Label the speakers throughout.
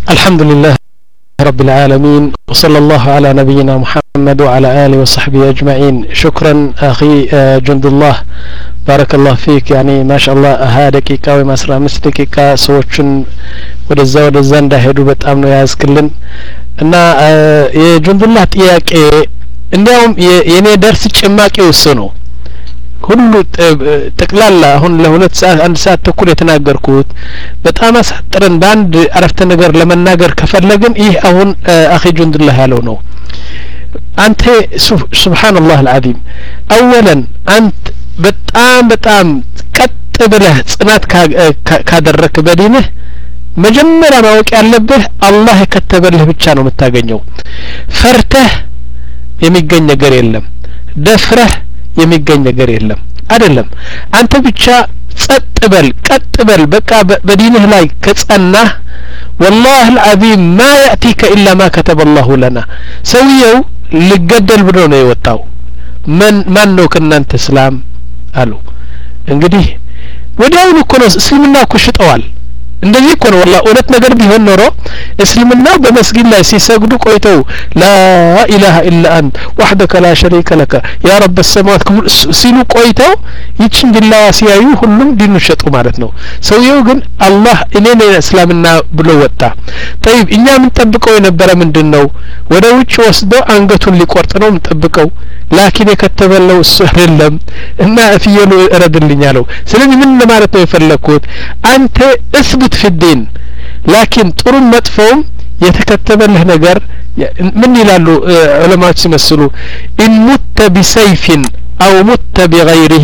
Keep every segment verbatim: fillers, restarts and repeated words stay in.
Speaker 1: الحمد لله رب العالمين وصلى الله على نبينا محمد وعلى آله وصحبه أجمعين. شكرا أخي جند الله بارك الله فيك. يعني ما شاء الله ها دقيقة وما أسرع مس دقيقة سوتشن ودزا ودزا እንዳሄዱ በጣም ነው ያዝክልን እና የጁንድ الله ጥያቄ እንዲያውም የኔ ደርስ ጭማቂው እሱ ነው ሁሉ ጠቅላላ አሁን ለሁለት ሰዓት አንድ ሰዓት ተኩል የተናገርኩት በጣም አሳጥረን በአንድ አረፍተ ነገር ለመናገር ከፈለግን ይህ አሁን አኺ ጁንድላህ ያለው ነው። አንተ ሱብሃንአላህ አልዓዚም አወለን አንተ በጣም በጣም ቀጥ ብለህ ጽናት ካደረክ በዲንህ መጀመሪያ ማወቅ ያለብህ አላህ የከተበልህ ብቻ ነው የምታገኘው። ፈርተህ የሚገኝ ነገር የለም፣ ደፍረህ የሚገኝ ነገር የለም አይደለም። አንተ ብቻ ጸጥ በል ቀጥ በል በቃ በዲንህ ላይ ከጸናህ والله العظيم ما يأتيك إلا ما كتب الله لنا። ሰውየው ሊገደል ብሎ ነው የወጣው። ማን ማን ነው ከናንተ እስላም አሉ። እንግዲህ ወዲያውኑ እኮ ነው እስልምና እኮ ሽጠዋል። እንደዚህ እኮ ነው والله እውነት ነገር ቢሆን ኖሮ እስልምና በመስጊድ ላይ ሲሰግዱ ቆይተው لا اله الا انت وحدك لا شريك لك يا رب السماوات ሲሉ ቆይተው ይችን ቢላ ሲያዩ ሁሉም ዲኑ ሸጡ ማለት ነው። ሰውየው ግን አላህ እኔ ነኝ እስላምና ብሎ ወጣ። طيب እኛ ምን ጠብቀው የነበረ ምንድነው? ወደ ውጭ ወስዶ አንገቱን ሊቆርጥ ነው የምንጠብቀው። ላኪን የከተበለው እሱ አይደለም እና ፍየሉ እረድልኝ አለው። ስለዚህ ምን ለማለት ነው የፈለኩት? አንተ እስብት في الدين لكن ጥሩ መጥፎም የተከተበልህ ነገር ምን ይላሉ ዑለማዎች ሲመስሉ إن مت بسيف أو مت بغيره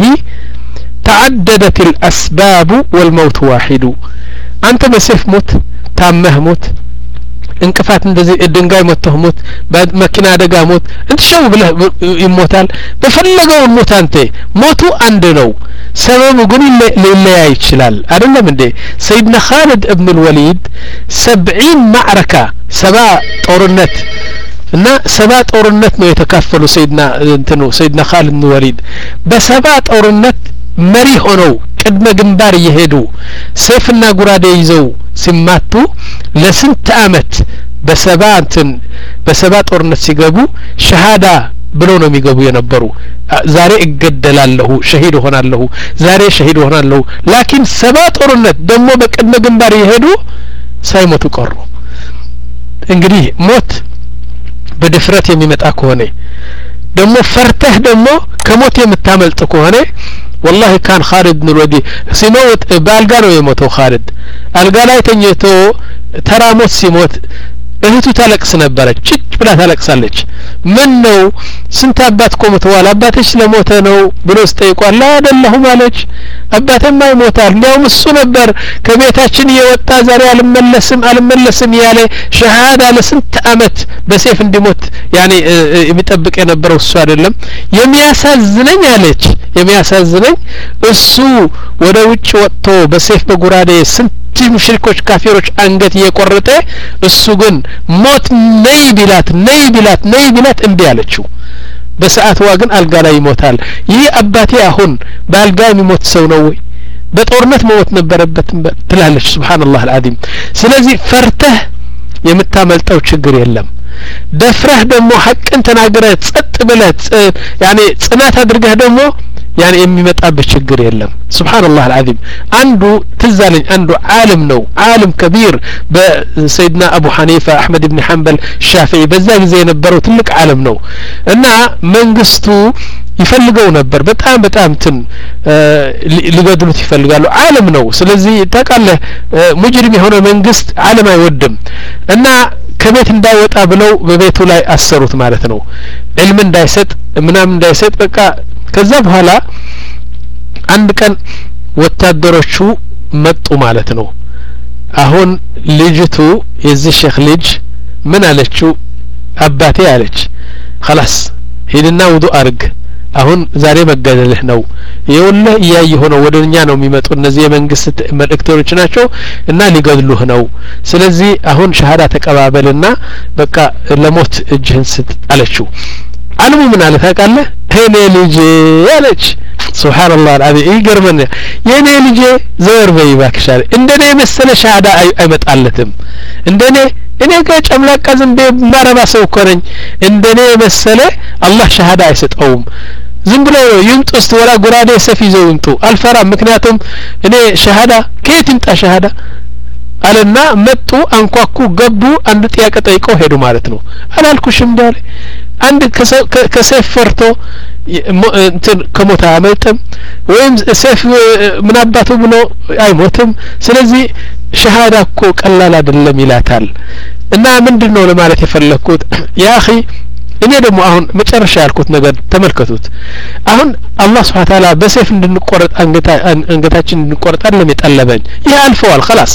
Speaker 1: تعددت الأسباب والموت واحد. أنت بسيف موت ታመህ ሞት እንቅፋት እንደዚህ ድንጋይ መተህ ሞት በመኪና አደጋ ሞት እንት ሸው ብለህ ይሞታል። በፈለገው ሞት አንተ ሞቱ አንድ ነው። ሰበቡ ግን ሊለያይ ይችላል አይደለም እንዴ? ሰይድና ኻሊድ ኢብኑ الوليد سبعين معركة ሰባ ጦርነት እና ሰባ ጦርነት ነው የተካፈሉ ሰይድና እንትኑ ሰይድና ኻሊድ ኢብኑ الوليد በሰባ ጦርነት መሪ ሆነው ቅድመ ግንባር እየሄዱ ሰይፍና ጉራዴ ይዘው ሲማቱ ለስንት አመት በሰባ እንትን በሰባ ጦርነት ሲገቡ ሸሃዳ ብሎ ነው የሚገቡ የነበሩ። ዛሬ እገደላለሁ ሸሂድ ሆናለሁ ዛሬ ሸሂድ ሆናለሁ ላኪን ሰባ ጦርነት ደግሞ በቅድመ ግንባር እየሄዱ ሳይሞቱ ቀሩ። እንግዲህ ሞት በድፍረት የሚመጣ ከሆነ ደግሞ ፈርተህ ደግሞ ከሞት የምታመልጥ ከሆነ والله كان خالد بن الوليد ሲሞት ባልጋ ነው የሞተው። خالد አልጋ ላይ ተኝቶ ተራሞት ሲሞት እህቱ ታለቅስ ነበረች። ጭጭ ብላ ታለቅሳለች። ምን ነው ስንት አባት ቆመተዋል አባትሽ ለሞተ ነው ብሎ ስጠይቋል። አይደለሁም አለች። አባቴማ ይሞታል እንዲያውም እሱ ነበር ከቤታችን የወጣ ዛሬ አልመለስም አልመለስም ያለ ሸሃዳ ለስንት አመት በሰይፍ እንዲሞት ያኔ የሚጠብቅ የነበረው እሱ አይደለም። የሚያሳዝነኝ አለች የሚያሳዝነኝ እሱ ወደ ውጭ ወጥቶ በሰይፍ በጉራዴ ስንት ሙሽሪኮች ካፊሮች አንገት እየቆረጠ እሱ ግን ሞት ነይ ቢላት ነይ ቢላት ነይ ቢላት እምቢ አለችው። በሰዓትዋ ግን አልጋ ላይ ይሞታል። ይህ አባቴ አሁን በአልጋ የሚሞት ሰው ነው ወይ? በጦርነት መሞት ነበረበት ትላለች። ሱብሃንአላህ አልዓዚም። ስለዚህ ፈርተህ የምታመልጠው ችግር የለም። ደፍረህ ደግሞ ሐቅን ተናግረህ ጸጥ ብለህ ያኔ ጽናት አድርገህ ደግሞ ያኔ የሚመጣበት ችግር የለም። ሱብሃንአላህ አልዓዚም። አንዱ ትዛለኝ አንዱ ዓለም ነው ዓለም ከቢር በሰይድና አቡ ሐኒፋ አህመድ ኢብኑ ሐንበል ሻፊዒ በዛ ጊዜ የነበረው ትልቅ ዓለም ነው እና መንግስቱ ይፈልገው ነበር በጣም በጣም ትን ሊገድሉት ይፈልጋሉ። ዓለም ነው። ስለዚህ ተቃለ ሙጅሪም የሆነ መንግስት ዓለም አይወድም እና ከቤት እንዳይወጣ ብለው በቤቱ ላይ አሰሩት ማለት ነው። ዒልም እንዳይሰጥ ምናምን እንዳይሰጥ በቃ ከዛ በኋላ አንድ ቀን ወታደሮቹ መጡ ማለት ነው። አሁን ልጅቱ የዚህ ሼክ ልጅ ምን አለችው? አባቴ አለች خلاص ሄድና ውዱእ አርግ አሁን ዛሬ መገደልህ ነው ይኸውልህ እያየሁ ነው ወደኛ ነው የሚመጡ እነዚህ የመንግስት መልእክተኞች ናቸው እና ሊገድሉህ ነው። ስለዚህ አሁን ሸሃዳ ተቀባበልና በቃ ለሞት እጅህን ስጥ አለችው። ዓለሙ ምን አለ ታውቃለህ? እኔ ልጅ አለች ሱብሃንአላህ አልዓዚ ይገርመን የኔ ልጄ ዘወር በይ ባክሻል እንደኔ መሰለ ሻሃዳ አይመጣለትም እንደኔ እኔ ከጨምላቃ ዝም በማረባ ሰው ኮረኝ እንደኔ መሰለ አላህ ሻሃዳ አይሰጠውም ዝም ብሎ ይምጥስት ወላ ጉራዴ ሰፊ ይዘው ይምጡ አልፈራም ምክንያቱም እኔ ሻሃዳ ከየት ይምጣ ሻሃዳ አለና መጡ አንኳኩ ገቡ አንድ ጥያቄ ጠይቀው ሄዱ ማለት ነው አላልኩሽም እንዳለ አንድ ከሰይፍ ፈርቶ እንትን ከሞታ አመልጠም ወይም ሰይፍ ምን አባቱ ብሎ አይሞትም ስለዚህ ሸሃዳ እኮ ቀላል አይደለም ይላታል እና ምንድነው ለማለት የፈለኩት ያ اخي እኔ ደግሞ አሁን መጨረሻ ያልኩት ነገር ተመልከቱት አሁን አላህ Subhanahu Ta'ala በሰይፍ እንድንቆረጥ አንገታ አንገታችን እንድንቆረጥ አይደለም የጠለበን ይሄ አልፈዋል خلاص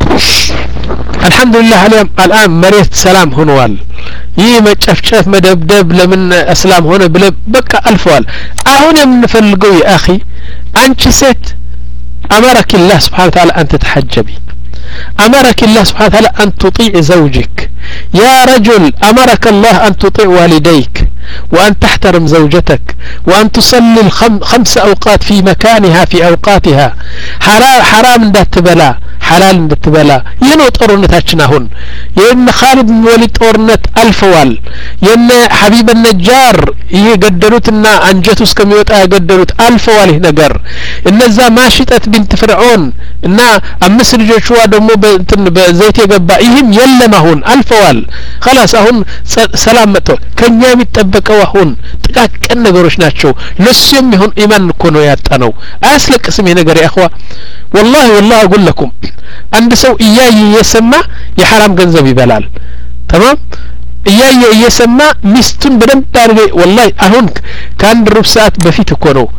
Speaker 1: አልহামዱሊላህ አለም الان መሬት ሰላም ሆኗል ይህ መጨፍጨፍ መደብደብ ለምን እስላም ሆነ ብለ በቃ አልፈዋል አሁን የምንፈልገው ያ اخي አንቺ ሴት أمرك الله سبحانه وتعالى أن تتحجبي أمرك الله سبحانه وتعالى أن تطيع زوجك يا رجل أمرك الله أن تطيع والديك وأن تحترم زوجتك وأن تصلي الخمس أوقات في مكانها في أوقاتها حرام حرام دات بلا حلال دات بلا ينو طورنتاچنا هون ين خالد بن وليد طورنت الفوال ين حبيب النجار يقدروتنا انجتو اسكميوطا يقدروت الفوال هي ነገር እነዛ ማሽጠት ቢንት ፍርዖን እና አምስት ልጆችዋ ደግሞ በእንትን በዘይት የገባ ይህም የለም አሁን አልፈዋል خلاص አሁን ሰላም መጥቶ ከኛ የሚጠበቀው አሁን ጥቃቅን ነገሮች ናቸው ለሱም ይሁን ኢማን እኮ ነው ያጣነው አያስለቅስም ይሄ ነገር ያخوا والله والله اقول لكم አንድ ሰው እያየ የሰማ የሐራም ገንዘብ ይበላል تمام እያየ እየሰማ ሚስቱን በደንብ አድርገ والله አሁን ከአንድ ሩብ ሰዓት በፊት እኮ ነው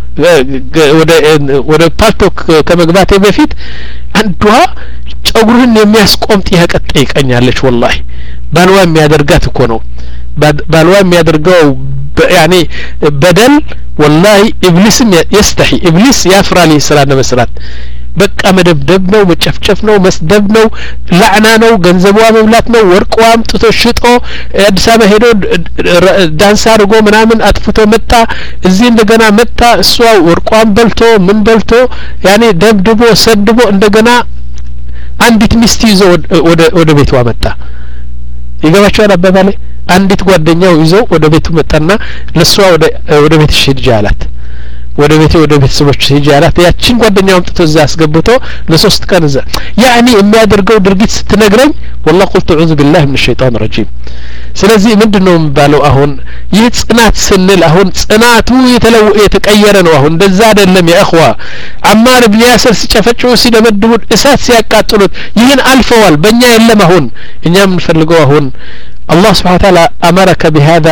Speaker 1: ወደ ወደ ፓርቶክ ከመግባቴ በፊት አንዷ ጸጉሩን የሚያስቆም ጥያቄ ጠይቀኛለች والله ባልዋ የሚያደርጋት እኮ ነው ባልዋ የሚያደርገው يعني بدل والله ابليس يستحي ابليس يفرال يسرا ለመስራት በቃ መደብደብ ነው መጨፍጨፍ ነው መስደብ ነው ላዕና ነው ገንዘቧ መብላት ነው ወርቋም ጥቶ ሽጦ አዲስ አበባ ሄዶ ዳንስ አድርጎ ምናምን አጥፍቶ መጣ እዚህ እንደገና መጣ እሷ ወርቋም በልቶ ምን በልቶ ያኔ ደብድቦ ሰድቦ እንደገና አንዲት ሚስት ይዞ ወደ ወደ ቤቷ መጣ ይገባቸዋል አባባሌ አንዲት ጓደኛው ይዞ ወደ ቤቱ መጣና ለሷ ወደ ወደ ቤት ሂጅ አላት ወደ ቤት ወደ ቤተሰቦች ሂጅ አላት ያቺን ጓደኛው አምጥቶ እዛ አስገብቶ ለሶስት ቀን እዛ ያኒ የሚያደርገው ድርጊት ስትነግረኝ والله قلت اعوذ بالله من الشيطان الرجيم ስለዚህ ምንድነው ባለው አሁን ይህ ጽናት ስንል አሁን ጽናቱ የተለው የተቀየረ ነው አሁን እንደዛ አይደለም ያ اخوا አማር ኢብኑ ያስር ሲጨፈጭው ሲደመድቡ እሳት ሲያቃጥሉት ይህን አልፈዋል በእኛ የለም አሁን እኛ የምንፈልገው አሁን الله سبحانه وتعالى أمرك بهذا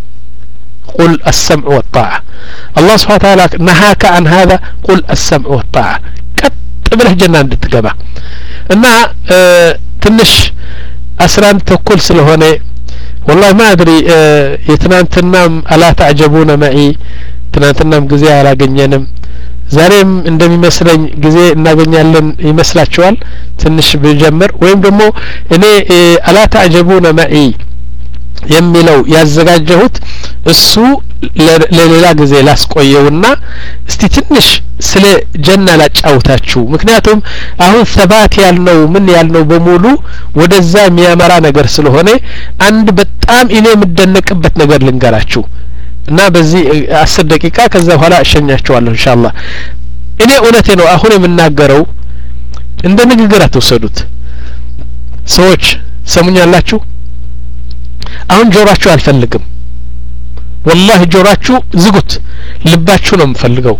Speaker 1: قل السمع والطاعة الله سبحانه وتعالى نهاك عن هذا قل السمع والطاعة كتبله جنان لتقبع إنها اه تنش أسران تقول سلهوني والله ما أدري اه يتنان تنام ألا تعجبون معي تنان تنام قزي على قنينم ዛሬም እንደሚመስለኝ ጊዜ እናገኛለን ይመስላችኋል ትንሽ በጀመር ወይም ደግሞ እኔ አላ ተعجبون معي የሚለው ያዘጋጀሁት እሱ ለሌላ ጊዜ ላስቆየውና እስቲ ትንሽ ስለ ጀና ላጫውታችሁ ምክንያቱም አሁን ሰባት ያልነው ምን ያልነው በሙሉ ወደዛ የሚያመራ ነገር ስለሆነ አንድ በጣም እኔ የምደነቅበት ነገር ልንገራችሁ እና በዚህ አስር ደቂቃ ከዛ በኋላ እሸኛቸዋለሁ ኢንሻአላህ እኔ እውነቴ ነው አሁን የምናገረው እንደ ንግግር አትወሰዱት ሰዎች ሰሙኛላችሁ አሁን ጆሮአችሁ አልፈልግም والله ጆሮአችሁ ዝጉት ልባችሁ ነው የምፈልገው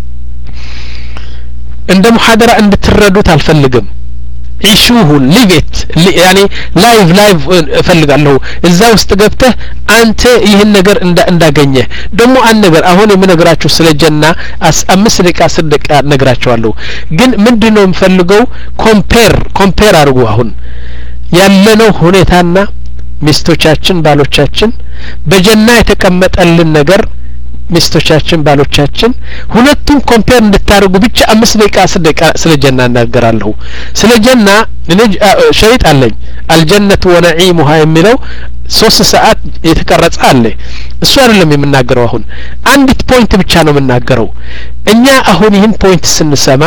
Speaker 1: እንደ ሙሐደራ እንድትረዱት አልፈልግም عيشوه ليفت يعني لايف لايف ፈልጋለሁ እዛ ውስጥ ገብተህ አንተ ይሄን ነገር እንዳገኘህ ደሞ አንድ ነገር አሁን የምነግራችሁ ስለ ጀና አምስት ደቂቃ አስር ደቂቃ ነግራችኋለሁ ግን ምንድነው የምፈልገው ኮምፔር ኮምፔር አድርጉ አሁን ያለነው ሁኔታና ሚስቶቻችን ባሎቻችን በጀና የተቀመጠልን ነገር ሚስቶቻችን ባሎቻችን ሁለቱም ኮምፔር እንድታርጉ ብቻ አምስት ደቂቃ አስር ደቂቃ ስለ ጀና እናገራለሁ ስለ ጀና እኔ ሸሪጥ አለኝ አልጀነቱ ወነዒሙሃ የሚለው ሶስት ሰዓት የተቀረጸ አለ እሱ አይደለም የምናገረው አሁን አንዲት ፖይንት ብቻ ነው የምናገረው እኛ አሁን ይህን ፖይንት ስንሰማ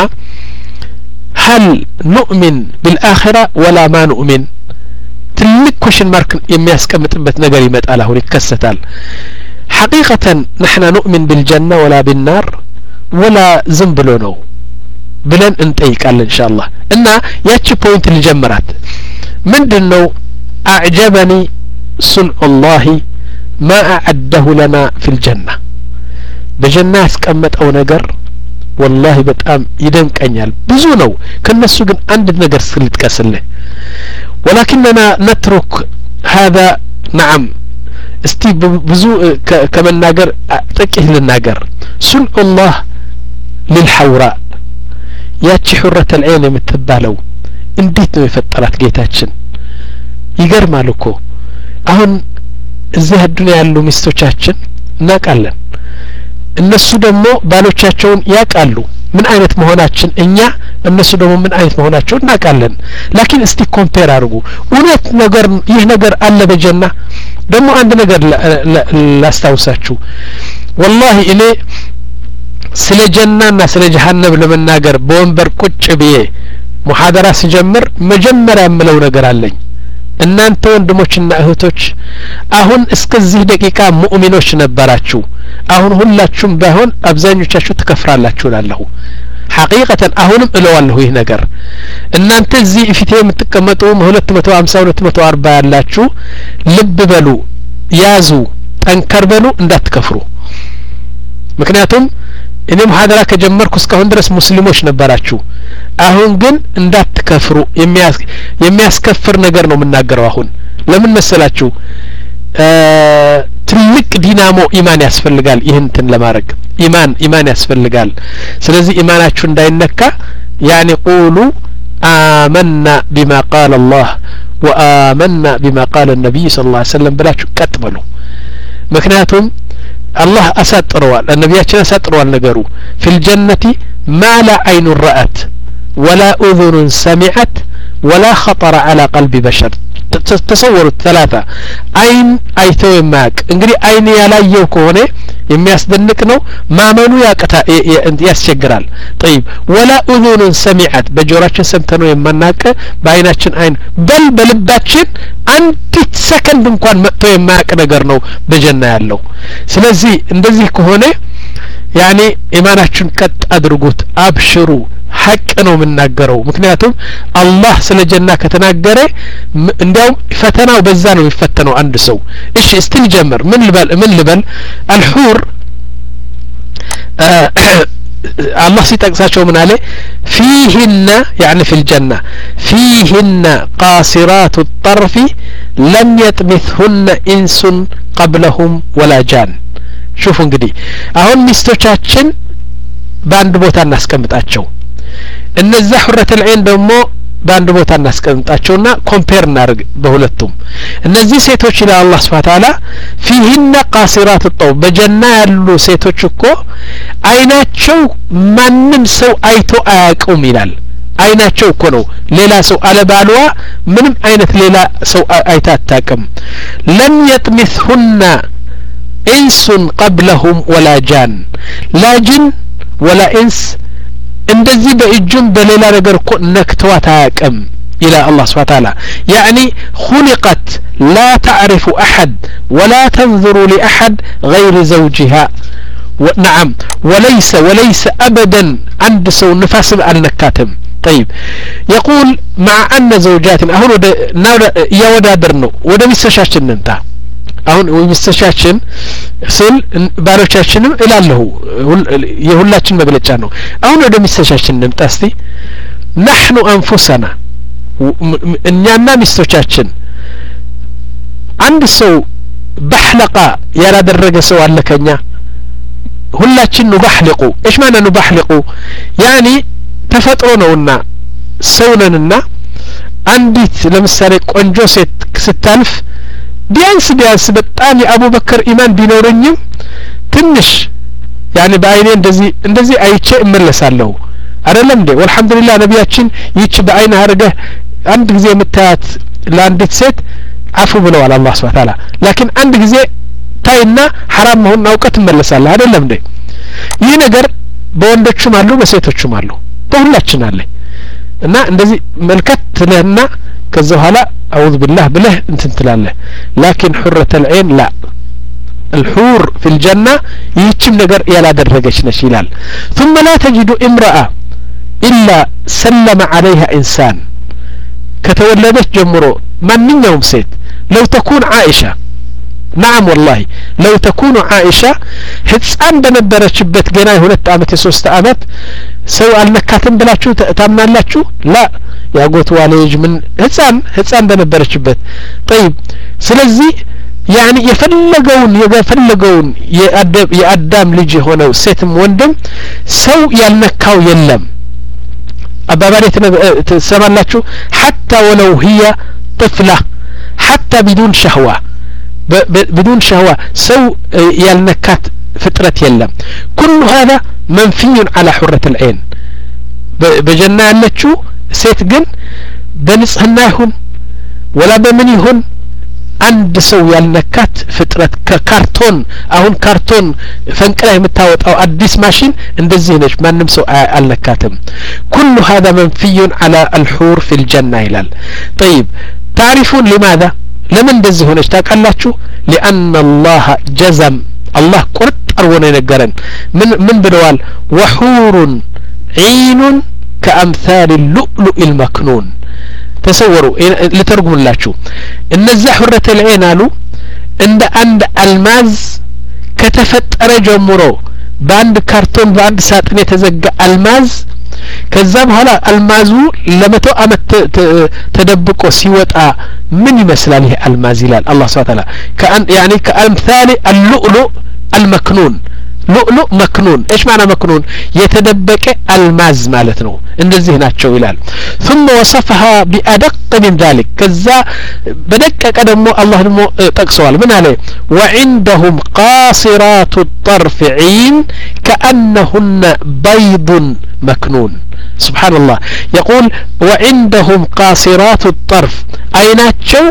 Speaker 1: هل نؤمن بالآخرة ولا ما نؤمن ትልቅ ኮሽን ማርክ የሚያስቀምጥበት ነገር ይመጣል አሁን ይከሰታል حقيقة نحن نؤمن بالجنة ولا بالنار ولا ዝም ብሎ ነው ብለን እንጠይቃለን إن شاء الله እና ያቺ ፖይንት ልጀምራት ምንድነው أعجبني صنع الله ما أعده لنا في الجنة በጀና ያስቀመጠው ነገር والله በጣም ይደንቀኛል ብዙ ነው ከነሱ ግን አንድ ነገር ስልጥቀስልህ ولكننا نترك هذا نعم እስቲ ብዙ ከመናገር ጥቂት ልናገር صنع الله للحوراء ያቺ حرة العين የምትባለው እንዴት ነው የፈጠራት ጌታችን ይገርማል እኮ አሁን እዚህ ዱንያ ያሉ ሚስቶቻችን እናቃለን እነሱ ደግሞ ባሎቻቸውን ያቃሉ ምን አይነት መሆናችን እኛ እነሱ ደግሞ ምን አይነት መሆናቸው እናቃለን ላኪን እስቲ ኮምፔር አድርጉ እውነት ነገር ይህ ነገር አለ በጀና ደግሞ አንድ ነገር ላስታውሳችሁ والله እኔ ስለ ጀናና ስለ ጀሃነም ለመናገር በወንበር ቁጭ ብዬ ሙሐደራ ሲጀምር መጀመሪያ የምለው ነገር አለኝ እናንተ ወንድሞችና እህቶች አሁን እስከዚህ ደቂቃ ሙእሚኖች ነበራችሁ አሁን ሁላችሁም ባይሆን አብዛኞቻችሁ ተከፍራላችሁ ላልሁ حقيقة አሁንም እለዋለሁ ይህ ነገር እናንተ እዚህ ፊቴ የምትቀመጡ ሁለት መቶ ሃምሳ ሁለት መቶ አርባ ያላችሁ ልብ በሉ ያዙ ጠንከር በሉ እንዳትከፍሩ ምክንያቱም እኔ ሙሐደራ ከጀመርኩ እስካሁን ድረስ ሙስሊሞች ነበራችሁ አሁን ግን እንዳትከፍሩ የሚያስከፍር ነገር ነው የምናገረው አሁን ለምን መሰላችሁ ትልቅ ዲናሞ ኢማን ያስፈልጋል ይህን እንትን ለማድረግ ኢማን ኢማን ያስፈልጋል ስለዚህ ኢማናችሁ እንዳይነካ يعني قولوا آمنا بما قال الله وآمنا بما قال النبي صلى الله عليه وسلم بلاችሁ ቀጥ በሉ ምክንያቱም الله أسطروال النبياتنا أسطروال نجرو في الجنة ما لا عين رأت ولا أذن سمعت ولا خطر على قلب بشر تصوروا الثلاثة عين أيتو ماك انجري عين يلايو كونه የሚያስደንቅ ነው ማመኑ ያቀታ ያስቸግራል طيب ولا اذن سمعت በጆሮአችን ሰምተነው የማናቀ በአይናችን አይን በል በልባችን አንዲት ሰከንድ እንኳን መጥቶ የማያቅ ነገር ነው በጀና ያለው ስለዚህ እንደዚህ ከሆነ يعني ኢማናችን ቀጥ አድርጉት አብሽሩ ሐቅ ነው የምናገረው ምክንያቱም አላህ ስለ ጀና ከተናገረ እንዲያውም ፈተናው በዛ ነው የሚፈተነው አንድ ሰው እሺ እስቲ ልጀምር ምን ልበል ምን ልበል الحور الله ሲጠቅሳቸው ምን አለ فيهن يعني في الجنة فيهن قاصرات الطرف لم يطمثهن إنس قبلهم ولا جان شوفوا እንግዲህ አሁን ሚስቶቻችን በአንድ ቦታ እናስቀምጣቸው እነዛ حرة العين ደግሞ በአንድ ቦታ እናስቀምጣቸውና ኮምፔር እናርግ በሁለቱም እነዚህ ሴቶች ኢላ አላህ Subhanahu Ta'ala فيهن قاصرات الطرف በጀና ያሉ ሴቶች እኮ አይናቸው ማንም ሰው አይቶ አያውቁም ይላል አይናቸው እኮ ነው ሌላ ሰው አለባሏ ምንም አይነት ሌላ ሰው አይታ አታውቅም لم يطمثهن إنس قبلهم ولا جان لا جن ولا إنس እንደዚህ በእጁም በሌላ ነገር እኮ ነክተዋት አያውቅም إلى الله سبحانه وتعالى يعني خلقت لا تعرف أحد ولا تنظر لأحد غير زوجها نعم وليس وليس أبدا عند سو نفاس النكاتم طيب يقول مع أن زوجاتنا أهون يا ودادرنو ودا مستشاشن ننتا አሁን ወይምስተሻችን ስል ባሮቻችንም እላለሁ የሁላችን መግለጫ ነው አሁን ወደ ሚስተሻችን እንምጣስቲ نحن انفسنا እኛና ሚስቶቻችን አንድ ሰው በህለቃ ያላደረገ ሰው አለ ከኛ ሁላችን ነው በህለቁ ايش معنى ነው በህለቁ يعني ተፈጥሮ ነውና ሰውነንና አንዲት ለምሳሌ ቆንጆ ሴት ስታልፍ ቢያንስ ቢያንስ በጣም የአቡበከር ኢማን ቢኖርኝም ትንሽ يعني በአይኔ እንደዚህ እንደዚህ አይቼ እመለሳለሁ አይደለም እንዴ ወልሐምዱሊላህ ነብያችን ይች በአይን አርገህ አንድ ጊዜ የምታያት ለአንዲት ሴት አፉ ብለዋል አላህ Subhanahu Ta'ala لكن አንድ ጊዜ ታይና حرام መሆን አውቀት እመለሳለሁ አይደለም እንዴ ይህ ነገር በወንዶችም አሉ በሴቶችም አሉ በሁላችን አለ እና እንደዚህ መልከት ለህና ከዛ በኋላ አውዝ ቢላህ ብለህ እንትን ትላለህ لكن حرة العين لا الحور في الجنة يتم نجر يلا درجش نشيلال ثم لا تجد امرأة إلا سلم عليها إنسان كتولدت جمرو من يوم سيت لو تكون عائشة نعم والله لو تكون عائشة حسان بنبرة شبت جناي هنا تأمت سوست أمت سوى النكاتم بلاتشو تأمنا لاتشو لا يا قوت واليج من حسان حسان بنبرة شبت طيب سلزي يعني يفلقون يفلقون يأدب يأدام لجي هنا وسيتم وندم سو يالنكاو يلم أبا بالي تسمى لاتشو حتى ولو هي طفلة حتى بدون شهوة بدون شهوة سو يالنكات فترة يلم كل هذا منفي على حرة العين بجنة لاتشو سيتقن بنصهناهن ولا بمنيهن عند سو يالنكات فترة كارتون اهون كارتون فنقلا يمتاوط او اديس ماشين اندزي نش ما نمسو النكاتم كل هذا منفي على الحور في الجنة هلال طيب تعرفون لماذا لمن دزي هونش تاقلاچو لان الله جزم الله قرط ارونه ينقرن من من بدوال وحور عين كامثال اللؤلؤ المكنون تصوروا لترجم اللاتشو ان الزحرة العين قالوا عند عند الماز كتفتر جمرو باند كرتون باند ساطن يتزقى الماز كذا بحالا المازو لمتو امت تدبقو سيوطا من يمثل له الماز يلال الله سبحانه وتعالى كأن يعني كأمثال اللؤلؤ المكنون لؤلؤ مكنون ايش معنى مكنون يتدبك الماز مالتنا እንደዚህ ናቸው ይላል ثم وصفها بأدق من ذلك كذا بدقق ደግሞ الله ደግሞ ጠቅሰዋል ምን አለ وعندهم قاصرات الطرف عين كأنهن بيض مكنون سبحان الله يقول وعندهم قاصرات الطرف አይናቸው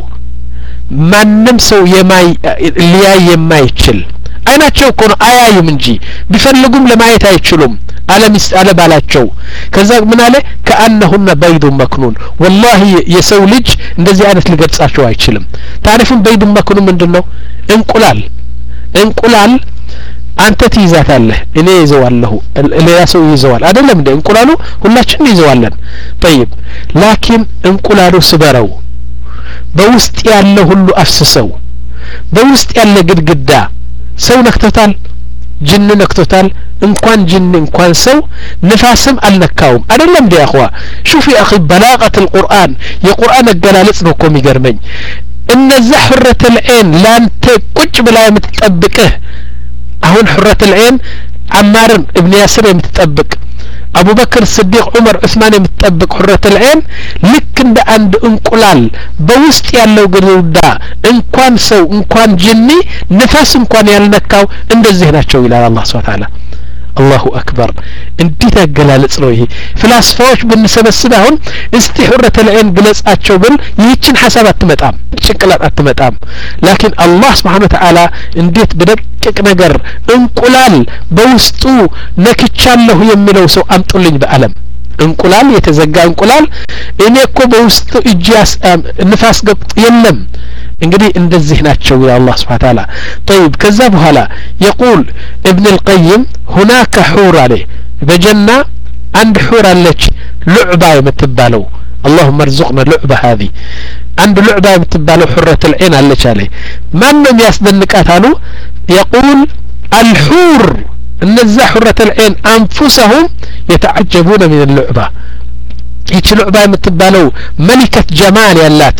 Speaker 1: ማንም ሰው የማይ ሊያይ የማይችል አይናቸው እኮ ነው አያዩም እንጂ ቢፈልጉም ለማየት አይችሉም አለምስ አለ ባላቸው ከዛ ምን አለ ከአንሁና በይዱ መክኑን والله የሰው ልጅ እንደዚህ አይነት ሊገልጻቸው አይችልም ታሪፉን በይዱ መክኑን ምንድነው እንቁላል እንቁላል አንተ ትይዛታለህ እኔ ይዘዋለሁ ሌላ ሰው ይዘዋል አይደለም እንደ እንቁላሉ ሁላችን ይዘዋለን طيب لكن እንቁላሉ ስበረው በውስጥ ያለ ሁሉ አፍስሰው በውስጥ ያለ ግድግዳ ሰው ነክቶታል ጅን ነክቶታል እንኳን ጅን እንኳን ሰው ንፋስም አልነካውም አይደለም እንዴ አخوا شوف يا اخي بلاغه القران የቁርአን አገላለጽ ነው እኮ የሚገርመኝ እነዛ حرة العين ላንተ ቁጭ ብላ የምትጠብቅህ አሁን حرة العين عمار ابن ياسر የምትጠብቅ ابو بكر الصديق عمر عثمان የምትጠብቅ حرة العين ልክ እንደ አንድ እንቁላል በውስጥ ያለው ግድግዳ እንኳን ሰው እንኳን ጅኒ ንፋስ እንኳን ያልነካው እንደዚህ ናቸው ይላል አላህ Subhanahu Ta'ala الله اكبر እንዴት አገላለጽ ነው ይሄ ፍልስፋዎች ብንሰበስብ አሁን እስቲ حرة العين ግለጻቸው ብል ይህችን ሐሳብ አትመጣም ጭቅላት አትመጣም لكن الله Subhanahu Ta'ala እንዴት በደቂቅ ነገር እንቁላል በውስጡ ነክቻለሁ የሚለው ሰው አምጡልኝ በአለም እንቁላል የተዘጋ እንቁላል እኔ እኮ በውስጡ እጂያስ ንፋስ ገብጥ የለም እንግዲህ እንደዚህ ናቸው ያ አላህ Subhanahu Ta'ala طيب ከዛ በኋላ يقول ابن القيم هناك حور عليه بجنة عند حور አለች لعبة የምትባለው اللهم ارزقنا لعبة هذه عند لعبة የምትባለው حرة العين አለች عليه ማንም ያስደንቃት አሉ يقول الحور እነዛ حرة العين انفسهم يتعجبون من اللعبة ይች لعبة የምትባለው መሊከት ጀማል ያላት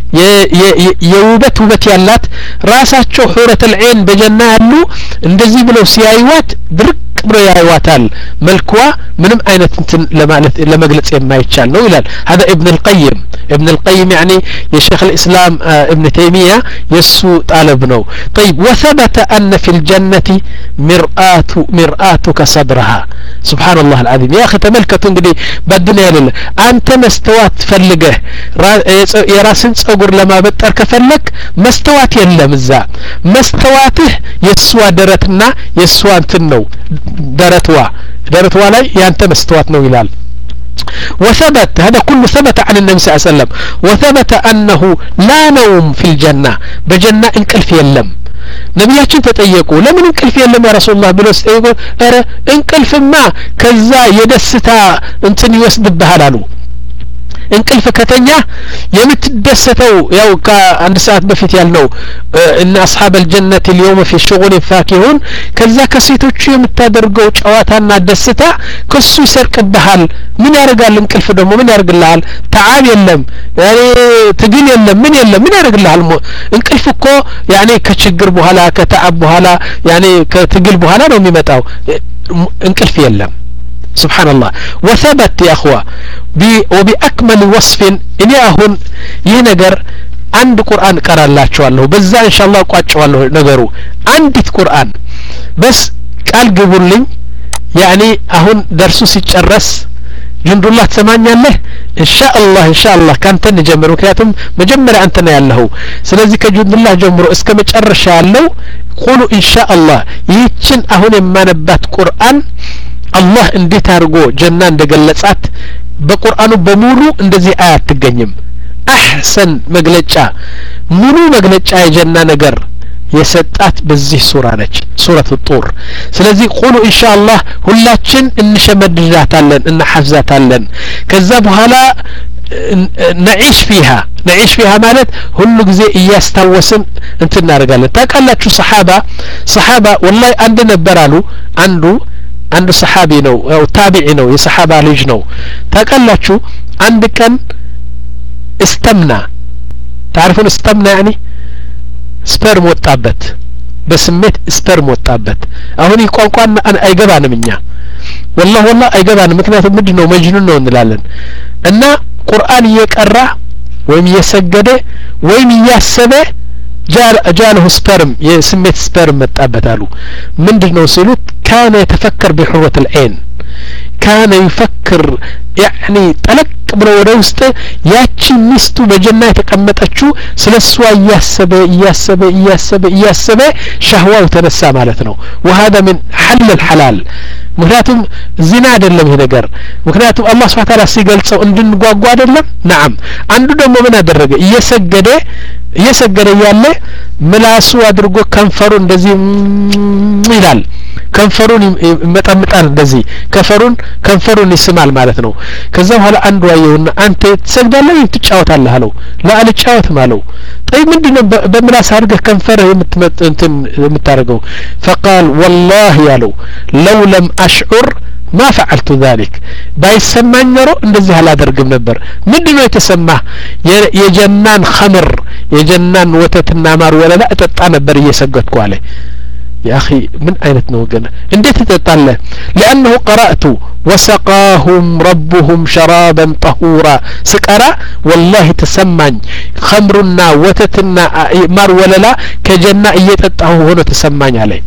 Speaker 1: የውበት ውበት ያላት ራሳቸው حورة العين በጀና ያሉ እንደዚህ ብለው ሲያዩዋት ድርቅ ብሎ ያይዋታል መልኳ ምንም አይነት እንትን ለማለት ለመግለጽ የማይቻል ነው ይላል هذا ابن القيم ابن القيم يعني يا شيخ الإسلام ابن تيمية يسو طالب ነው طيب وثبت أن في الجنة مرآة مرآتك صدرها سبحان الله العظيم يا أخي تملكتوا እንግዲህ በዱንያ ለለ አንተ መስተዋት ፈልገህ የራስን ጸጉር ለማበጠር ከፈለክ መስተዋት የለም እዛ መስተዋትህ የሷ ደረትና የሷ እንትን ነው درتوا درتوا ላይ ያንተ መስተዋት ነው ይላል وثبت هذا كله ثبت عن النبي صلى الله عليه وسلم وثبت أنه لا نوم في الجنة بجنة انقلف يلم ነብያችን ተጠየቁ ለምን እንቅልፍ የለም ያ ረሱላህ ብለው ሲጠይቁ አረ እንቅልፍማ ከዛ የደስታ እንትን ይወስድብሃል አሉ እንቅልፍ ከተኛ የምትደሰተው ያው ከአንድ ሰዓት በፊት ያልነው እና አስሐብ الجنة اليوم في شغل فاكهون ከዛ ከሴቶቹ የምታደርገው ጨዋታና ደስታ ከሱ ይሰርቅብሃል ምን ያደርጋል እንቅልፍ ደግሞ ምን ያደርግልሃል ተዓብ የለም ያኔ ትግል የለም ምን የለም ምን ያደርግልሃል እንቅልፍ እኮ ያኔ ከችግር በኋላ ከተዓብ በኋላ ያኔ ከትግል በኋላ ነው የሚመጣው እንቅልፍ የለም سبحان الله وثبت يا اخوة وبأكمل وصف اني اهون ይህ ነገር አንድ ቁርአን ቀራላችኋለሁ በዛ ኢንሻአላህ ቋጫዋለሁ ነገሩ አንዲት ቁርአን በስ ቃል ግቡልኝ ያኒ አሁን ደርሱ ሲጨረስ ጅንዱላህ ተሰማኛለህ ኢንሻአላህ ኢንሻአላህ ካንተ እንጀምር ምክንያቱም መጀመሪያ አንተ ነው ያለኸው ስለዚህ ከጅንዱላህ ጀምሮ እስከ መጨረሻ ያለው ቁሉ ኢንሻአላህ ይህችን አሁን የማነባት ቁርአን الله እንዴት አድርጎ ጀና እንደገለጻት በቁርአኑ በሙሉ እንደዚህ አያት ትገኝም አህሰን መግለጫ ሙሉ መግለጫ የጀና ነገር የሰጣት በዚህ ሱራ ነች ሱረቱ ጡር ስለዚህ ቁሉ ኢንሻአላህ ሁላችን እንሸመድዳታለን እና ሐፍዛታለን ከዛ በኋላ نعيش فيها نعيش فيها ማለት ሁሉ ጊዜ እያስታወስን እንትን እናደርጋለን ታውቃላችሁ ሰሃባ ሰሃባ والله አንድ ነበር አሉ አንዱ አንዱ ሰሃቢ ነው او ታቢዒ ነው የሰሃባ ልጅ ነው ታውቃላችሁ አንድ ቀን استمنا تعرفون استمنا يعني ስፐርም ወጣበት በስሜት ስፐርም ወጣበት አሁን ይቋንቋን አይገባንም እኛ والله والله አይገባንም ምክንያቱም ምንድነው መጅኑን ነው እንላለን እና ቁርአን እየቀራ ወይም እየሰገደ ወይም እያሰበ جال جاله سبرم يسميت سبرم متابتالو من دنو سيلوت كان يتفكر بحروة العين كان يفكر يعني تلك ብሎ ወደ ውስጥ ያቺ ሚስቱ በጀና የተቀመጠችው ስለሷ እያሰበ እያሰበ እያሰበ እያሰበ ሻህዋው ተነሳ ማለት ነው وهذا من حل الحلال ምክንያቱም ዚና አይደለም ይሄ ነገር ምክንያቱም አላህ Subhanahu Ta'ala ሲገልጸው እንድንጓጓ አይደለም نعم አንዱ ደግሞ ምን አደረገ እየሰገደ እየሰገደ ያለ ምላሱ አድርጎ ከንፈሩ እንደዚህ ይላል ከንፈሩን ይመጣምጣል እንደዚህ ከንፈሩን ከንፈሩን ይስማል ማለት ነው ከዛ በኋላ አንዱ አየውና አንተ ትሰግዳለህ ትጫወታለህ አለው لا አልጫወትም አለው طيب ምንድነው በምላስ አድርገህ ከንፈር የምትመጥ እንትን የምታረገው فقال والله ያለው لو لم اشعر ما فعلت ذلك بايسمعني نرو እንደዚህ አላደርግም ነበር ምንድነው የተሰማህ የጀናን خمر የጀናን ወተትና ማር ወለላ እጠጣ ነበር እየሰገድኩ አለ يا أخي من أين تنوجنا انديت تطلع لأنه قرأت وسقاهم ربهم شرابا طهورا سكرا والله تسمعني خمرنا وتتنا مار ولا لا كجنة يتطهو هنا تسمعني عليه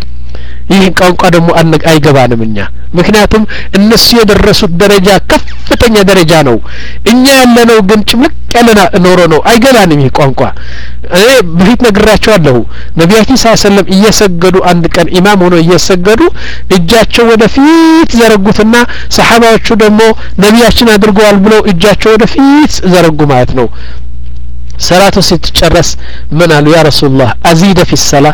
Speaker 1: ይህን ቋንቋ ደግሞ አንቅ አይገባንም እኛ ምክንያቱም እነሱ የደረሱት ደረጃ ከፍተኛ ደረጃ ነው እኛ ያለነው ግን ጭምቅ ያለና ኖሮ ነው አይገባንም ይህ ቋንቋ እኔ በፊት ነግራቸዋለሁ ነብያችን ሰለላሁ ዐለይሂ ወሰለም እየሰገዱ አንድ ቀን ኢማም ሆኖ እየሰገዱ እጃቸው ወደ ፊት ዘረጉትና ሰሃባዎቹ ደግሞ ነብያችን አድርገዋል ብለው እጃቸው ወደ ፊት ዘረጉ ማለት ነው ሰላቱ ሲጨረስ ምን አሉ ያ ረሱላህ አዚደ ፊ الصلاه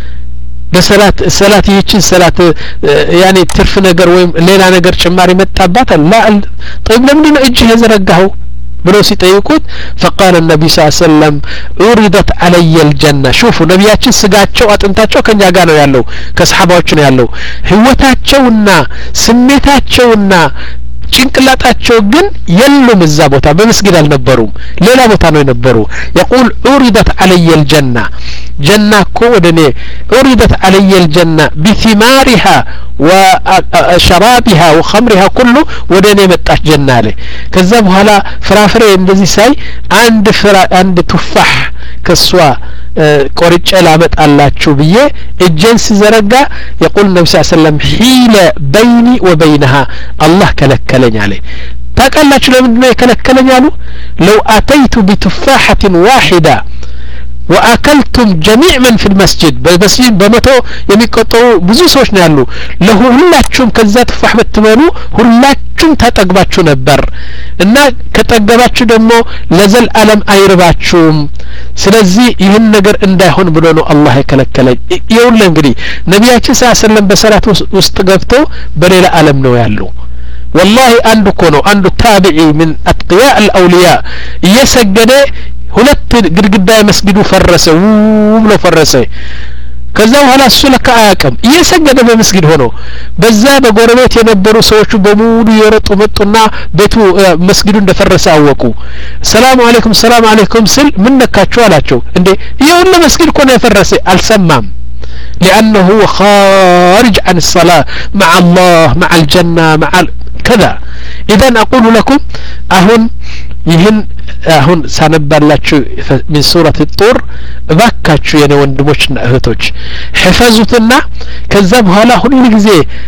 Speaker 1: በሰላት ሰላት ይቺን ሰላት ያኔ ትርፍ ነገር ወይም ሌላ ነገር ጭማሪ መጣባት لا طيب ለምን ነው እጅ የዘረጋው ብሎ ሲጠይቁት فقال النبي صلى الله عليه وسلم عرضت علي الجنه شوفوا ነብያችን ስጋቸው አጥንታቸው ከኛ ጋር ነው ያለው ከሰሃባዎች ነው ያለው ህይወታቸውና ስሜታቸውና ጭንቅላታቸው ግን የሉም እዛ ቦታ በመስጊድ አልነበሩም ሌላ ቦታ ነው የነበሩ يقول عرضت علي الجنة جنة كودني عرضت علي الجنة بثمارها وشرابها وخمرها كله ودني متاش جنة له كذا بحالا فرافري እንደዚህ ሳይ አንድ ፍራ አንድ ቱፋህ ከሷ ቆርጬ ላመጣ አላችሁ ብዬ እጄን ሲዘረጋ يقول النبي صلى الله عليه وسلم حيل بيني وبينها الله كلكلኝ አለ ታውቃላችሁ ለምንድነው የከለከለኝ አሉ لو اتيت بتفاحة واحدة واكلتم جميع من في المسجد በመስጂድ በመቶ የሚቆጠሩ ብዙ ሰዎች ነው ያሉ ለሁላችሁም ከዛ ተፋህ በትበሉ ሁላችሁም ተጠግባችሁ ነበር እና ከጠገባችሁ ደግሞ ለዘል ዓለም አይርባችሁም ስለዚህ ይህን ነገር እንዳይሆን ብሎ ነው አላህ የከለከለኝ ይሁን እንግዲህ ነብያችን ሰለላሁ ዐለይሂ ወሰለም በሰላት ውስጥ ገብተው በሌላ ዓለም ነው ያለው والله አንዱ እኮ ነው አንዱ ታቢዒ من اتقياء الاولياء እየሰገደ ሁለት ግድግዳ መስጊዱ ፈረሰ ውም ነው ፈረሰ ከዛ በኋላ እሱ ለካ አያውቅም እየሰገደ በመስጊድ ሆኖ በዛ በጎረቤት የነበሩ ሰዎች በሙሉ የረጡ መጡና ቤቱ መስጊዱ እንደፈረሰ አወቁ ሰላም አለይኩም ሰላም አለይኩም ስል ምን ነካችሁ አላቸው እንዴ ይሁን መስጊድ እኮ ነው የፈረሰ አልሰማም لأنه خارج عن الصلاة مع الله مع الجنة مع كذا إذن أقول لكم أهون ይህን አሁን ሳነባላችሁ من سورة الطور ባካችሁ የኔ ወንድሞችና እህቶች حفظቱና ከዛ በኋላ ሁሉ ጊዜ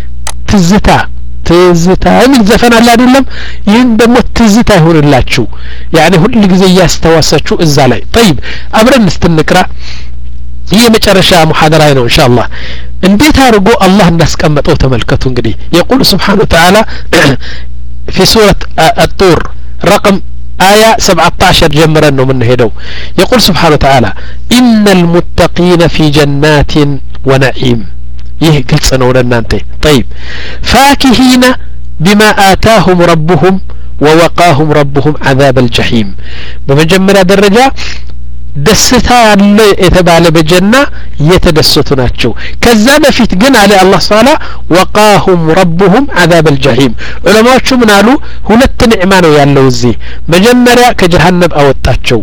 Speaker 1: ትዝታ ትዝታ ምን ዘፈን አለ አይደለም ይህን ደግሞ ትዝታ ይሆንላችሁ يعني ሁሉ ጊዜ ያስተዋሳችሁ እዛ ላይ طيب አብረን እንስጥንቅራ ይሄ መጨረሻ ሙሐደራ ነው ኢንሻአላህ እንዴት አድርጎ አላህ እንዳስቀመጠው ተመልከቱ እንግዲህ يقول سبحانه وتعالى في سورة الطور رقم آية سبعة عشر جمرا من هدو يقول سبحانه وتعالى إن المتقين في جنات ونعيم يه كل سنة ولنانته طيب فاكهين بما آتاهم ربهم ووقاهم ربهم عذاب الجحيم بمجمرة درجة ደስታ ያለ የተባለ በጀና የተደሰቱ ናቸው ከዛ በፊት ግን አለ አላህ Ta'ala ወቃሁም ረብሁም عذاب الجحيم ዑለማዎቹ ምን አሉ ሁለት ንዕማ ነው ያለው እዚህ መጀመሪያ ከጀሃነም አወጣቸው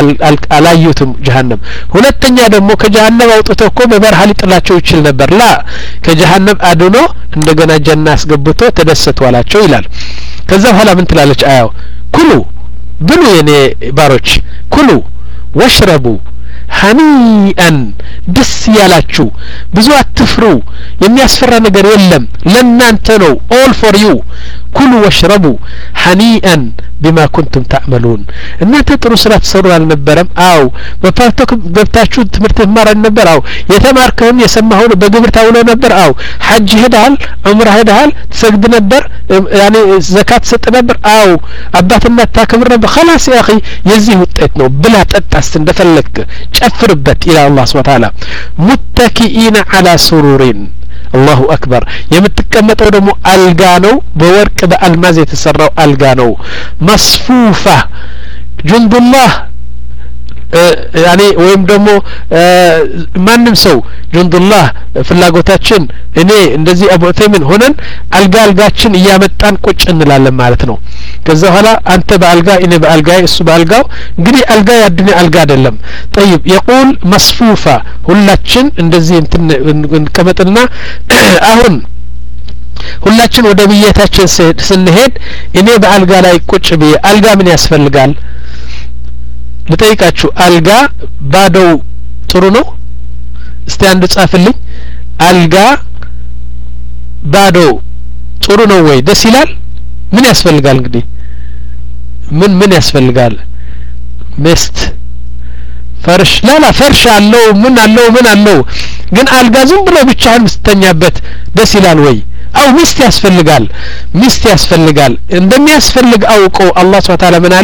Speaker 1: አላዩትም ጀሃነም ሁለተኛ ደግሞ ከጀሃነም አውጥቶ እኮ በበረሃ ሊጥላቸው ይችል ነበር ላ ከጀሃነም አድኖ እንደገና ጀና አስገብቶ ተደሰቱ አላቸው ይላል ከዛ በኋላ ምን ትላለች አያው ኩሉ ብሉ የኔ ባሮች ኩሉ واشربوا هنيئا دس ያላችሁ ብዙ አትፍሩ የሚያስፈራ ነገር የለም ለእናንተ ነው all for you ኩሉ واشربوا هنيئا بما كنتم تعملون እናንተ ጥሩ ስራ ተሰሩ አልነበረም አው በፓርቶክ ገብታችሁ ትምርት ማር ነበር አው የተማርከም የሰማኸው በግብር ታውሎ ነበር አው ሐጅ ሄዳል ዑምራ ሄዳል ትሰግድ ነበር ያኔ ዘካት ሰጥ ነበር አው አባትና ታከብር ነበር خلاص يا اخي የዚህ ውጤት ነው ብላ ጠጣስ እንደፈለክ ጨፍርበት ኢላ አላህ Subhanahu Wa Ta'ala ሙተኪኢና على سرور الله أكبر የምትቀመጠው ደግሞ አልጋ ነው በወርቅ በአልማዝ የተሰራው አልጋ ነው መስፉፋ ጁንዱላህ ያኔ ወይም ደግሞ ማንንም ሰው ጁንዱላህ ፍላጎታችን እኔ እንደዚህ አቡተይምን ሆነን አልጋ አልጋችን እያመጣን ቁጭ እንላለን ማለት ነው ከዛ በኋላ አንተ በአልጋ እኔ በአልጋ እሱ በአልጋው እንግዲህ አልጋ ያድኔ አልጋ አይደለም طيب يقول መስፉፋ ሁላችን እንደዚህ እንቀመጥና አሁን ሁላችን ወደ በየታችን ስንሄድ እኔ በአልጋ ላይ ቁጭ ብዬ አልጋ ምን ያስፈልጋል ልጠይቃችሁ አልጋ ባዶው ጥሩ ነው እስቲ አንድ ጻፍልኝ አልጋ ባዶ ጥሩ ነው ወይ ደስ ይላል ምን ያስፈልጋል እንግዲህ ምን ምን ያስፈልጋል መስት ፈርሽ ላላ ፈርሽ አለው ምን አለው ምን አለው ግን አልጋ ዝም ብሎ ብቻህን ምስተኛበት ደስ ይላል ወይ አው ሚስት ያስፈልጋል ሚስት ያስፈልጋል እንደሚያስፈልግ አውቆ አላህ Subhanahu Wa Ta'ala